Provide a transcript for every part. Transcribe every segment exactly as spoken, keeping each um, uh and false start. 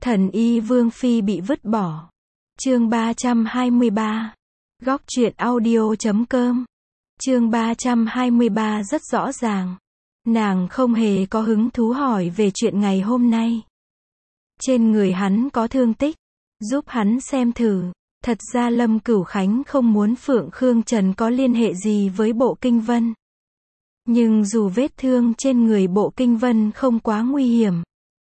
Thần y Vương Phi bị vứt bỏ. Chương ba trăm hai mươi ba. Góc truyện audio chấm com. Chương ba trăm hai mươi ba rất rõ ràng. Nàng không hề có hứng thú hỏi về chuyện ngày hôm nay. Trên người hắn có thương tích. Giúp hắn xem thử. Thật ra Lâm Cửu Khánh không muốn Phượng Khương Trần có liên hệ gì với Bộ Kinh Vân. Nhưng dù vết thương trên người Bộ Kinh Vân không quá nguy hiểm,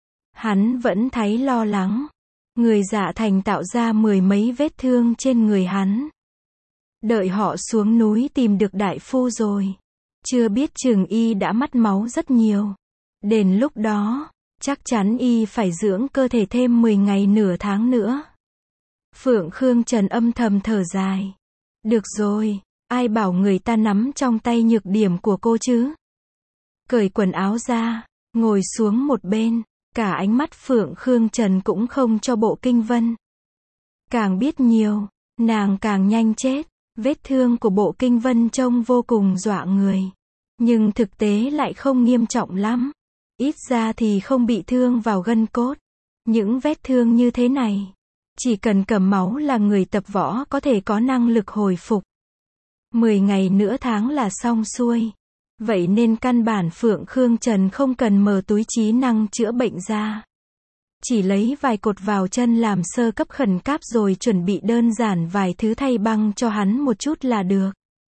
hắn vẫn thấy lo lắng. Người Dạ Thành tạo ra mười mấy vết thương trên người hắn. Đợi họ xuống núi tìm được đại phu rồi. Chưa biết chừng y đã mất máu rất nhiều. Đến lúc đó, chắc chắn y phải dưỡng cơ thể thêm mười ngày nửa tháng nữa. Phượng Khương Trần âm thầm thở dài. Được rồi, ai bảo người ta nắm trong tay nhược điểm của cô chứ? Cởi quần áo ra, ngồi xuống một bên. Cả ánh mắt Phượng Khương Trần cũng không cho Bộ Kinh Vân. Càng biết nhiều, nàng càng nhanh chết. Vết thương của Bộ Kinh Vân trông vô cùng dọa người. Nhưng thực tế lại không nghiêm trọng lắm. Ít ra thì không bị thương vào gân cốt. Những vết thương như thế này, chỉ cần cầm máu là người tập võ có thể có năng lực hồi phục. Mười ngày nửa tháng là xong xuôi. Vậy nên căn bản Phượng Khương Trần không cần mở túi trí năng chữa bệnh ra. Chỉ lấy vài cột vào chân làm sơ cấp khẩn cấp rồi chuẩn bị đơn giản vài thứ thay băng cho hắn một chút là được.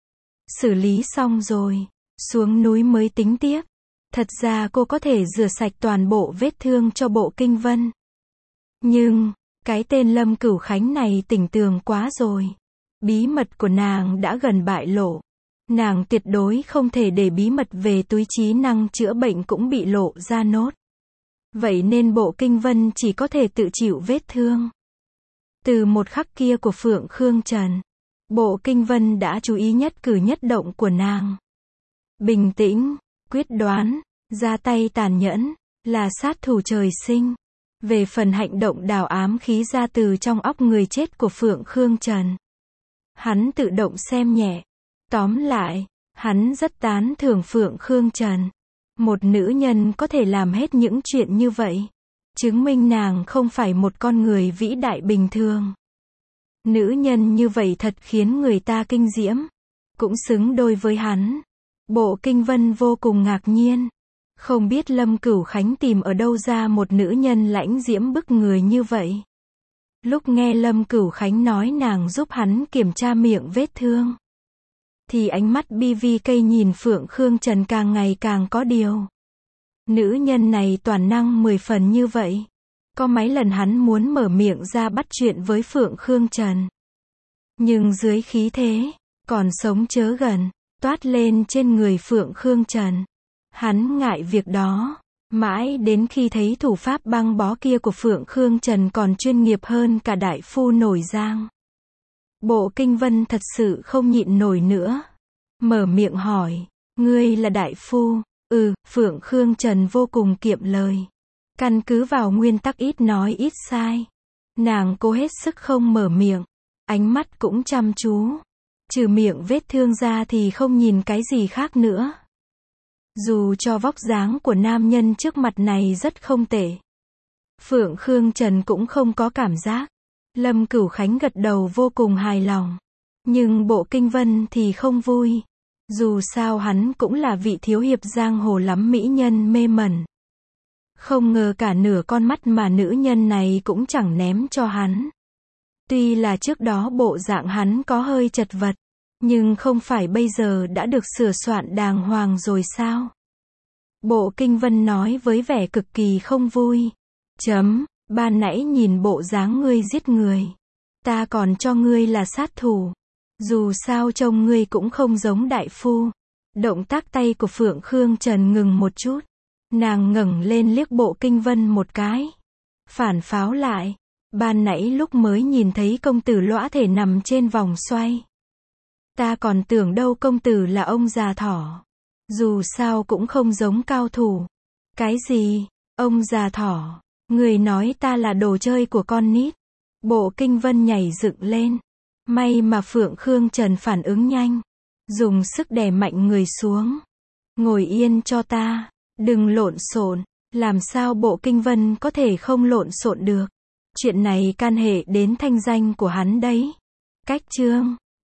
Xử lý xong rồi, xuống núi mới tính tiếp. Thật ra cô có thể rửa sạch toàn bộ vết thương cho Bộ Kinh Vân. Nhưng, cái tên Lâm Cửu Khánh này tỉnh tường quá rồi. Bí mật của nàng đã gần bại lộ. Nàng tuyệt đối không thể để bí mật về túi trí năng chữa bệnh cũng bị lộ ra nốt. Vậy nên Bộ Kinh Vân chỉ có thể tự chịu vết thương. Từ một khắc kia của Phượng Khương Trần, Bộ Kinh Vân đã chú ý nhất cử nhất động của nàng. Bình tĩnh, quyết đoán, ra tay tàn nhẫn, là sát thủ trời sinh. Về phần hành động đào ám khí ra từ trong óc người chết của Phượng Khương Trần, hắn tự động xem nhẹ. Tóm lại, hắn rất tán thưởng Phượng Khương Trần. Một nữ nhân có thể làm hết những chuyện như vậy, chứng minh nàng không phải một con người vĩ đại bình thường. Nữ nhân như vậy thật khiến người ta kinh diễm, cũng xứng đôi với hắn. Bộ Kinh Vân vô cùng ngạc nhiên, không biết Lâm Cửu Khánh tìm ở đâu ra một nữ nhân lãnh diễm bức người như vậy. Lúc nghe Lâm Cửu Khánh nói nàng giúp hắn kiểm tra miệng vết thương, thì ánh mắt bê vê ca nhìn Phượng Khương Trần càng ngày càng có điều. Nữ nhân này toàn năng mười phần như vậy. Có mấy lần hắn muốn mở miệng ra bắt chuyện với Phượng Khương Trần. Nhưng dưới khí thế, còn sống chớ gần, toát lên trên người Phượng Khương Trần. Hắn ngại việc đó. Mãi đến khi thấy thủ pháp băng bó kia của Phượng Khương Trần còn chuyên nghiệp hơn cả đại phu nổi giang. Bộ Kinh Vân thật sự không nhịn nổi nữa. Mở miệng hỏi, ngươi là đại phu? Ừ, Phượng Khương Trần vô cùng kiệm lời. Căn cứ vào nguyên tắc ít nói ít sai. Nàng cố hết sức không mở miệng. Ánh mắt cũng chăm chú. Trừ miệng vết thương ra thì không nhìn cái gì khác nữa. Dù cho vóc dáng của nam nhân trước mặt này rất không tệ, Phượng Khương Trần cũng không có cảm giác. Lâm Cửu Khánh gật đầu vô cùng hài lòng. Nhưng Bộ Kinh Vân thì không vui. Dù sao hắn cũng là vị thiếu hiệp giang hồ lắm mỹ nhân mê mẩn. Không ngờ cả nửa con mắt mà nữ nhân này cũng chẳng ném cho hắn. Tuy là trước đó bộ dạng hắn có hơi chật vật, nhưng không phải bây giờ đã được sửa soạn đàng hoàng rồi sao? Bộ Kinh Vân nói với vẻ cực kỳ không vui. Chấm, ban nãy nhìn bộ dáng ngươi giết người, ta còn cho ngươi là sát thủ. Dù sao trông ngươi cũng không giống đại phu. Động tác tay của Phượng Khương Trần ngừng một chút. Nàng ngẩng lên liếc Bộ Kinh Vân một cái. Phản pháo lại. Ban nãy lúc mới nhìn thấy công tử lõa thể nằm trên vòng xoay, ta còn tưởng đâu công tử là ông già thỏ. Dù sao cũng không giống cao thủ. Cái gì? Ông già thỏ? Người nói ta là đồ chơi của con nít. Bộ Kinh Vân nhảy dựng lên. May mà Phượng Khương Trần phản ứng nhanh. Dùng sức đè mạnh người xuống. Ngồi yên cho ta. Đừng lộn xộn. Làm sao bộ kinh vân có thể không lộn xộn được? Chuyện này can hệ đến thanh danh của hắn đấy. Cách chương